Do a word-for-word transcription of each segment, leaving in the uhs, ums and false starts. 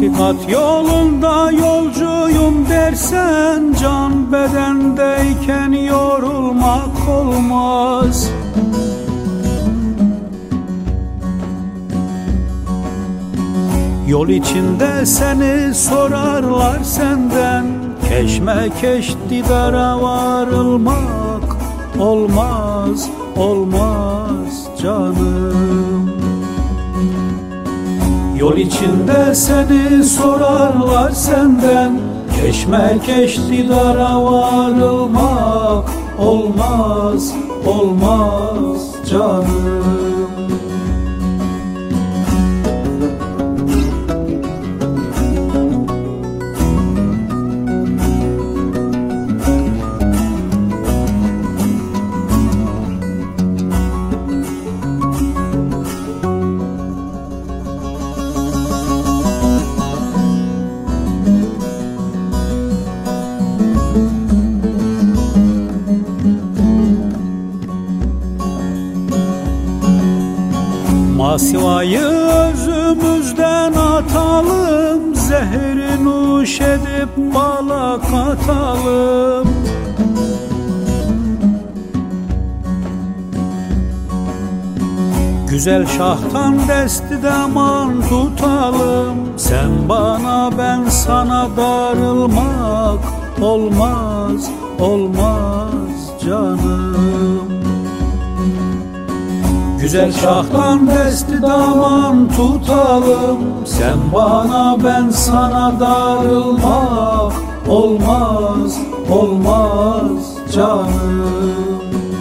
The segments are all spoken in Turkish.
Hakikat yolunda yolcuyum dersen, can bedendeyken yorulmak olmaz. Yol içinde seni sorarlar senden, keşmekeş didara varılmak olmaz, olmaz canım. Yol içinde seni sorarlar senden, keşmekeş didara varılmak olmaz, olmaz canım. Masivayı özümüzden atalım, zehri nuş edip bala katalım. Güzel şahtan desti daman tutalım, sen bana ben sana darılmak olmaz, olmaz canım. Güzel şahtan desti daman tutalım, sen bana ben sana darılmak olmaz, olmaz canım.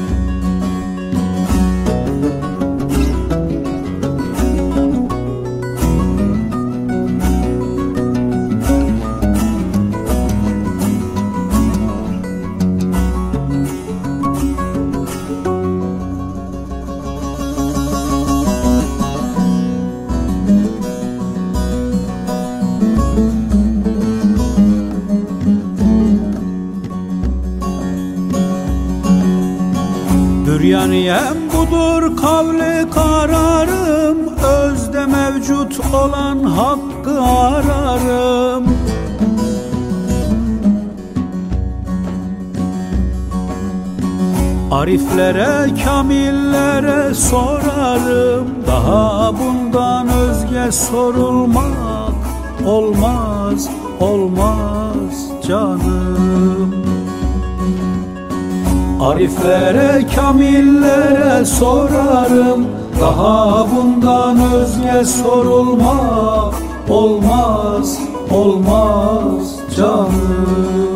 Büryaniyem budur kavli kararım, özde mevcut olan hakkı ararım. Ariflere, kamillere sorarım, daha bundan özge sorulmak olmaz, olmaz canım. Ariflere, kamillere sorarım, daha bundan özge sorulmak olmaz, olmaz canım.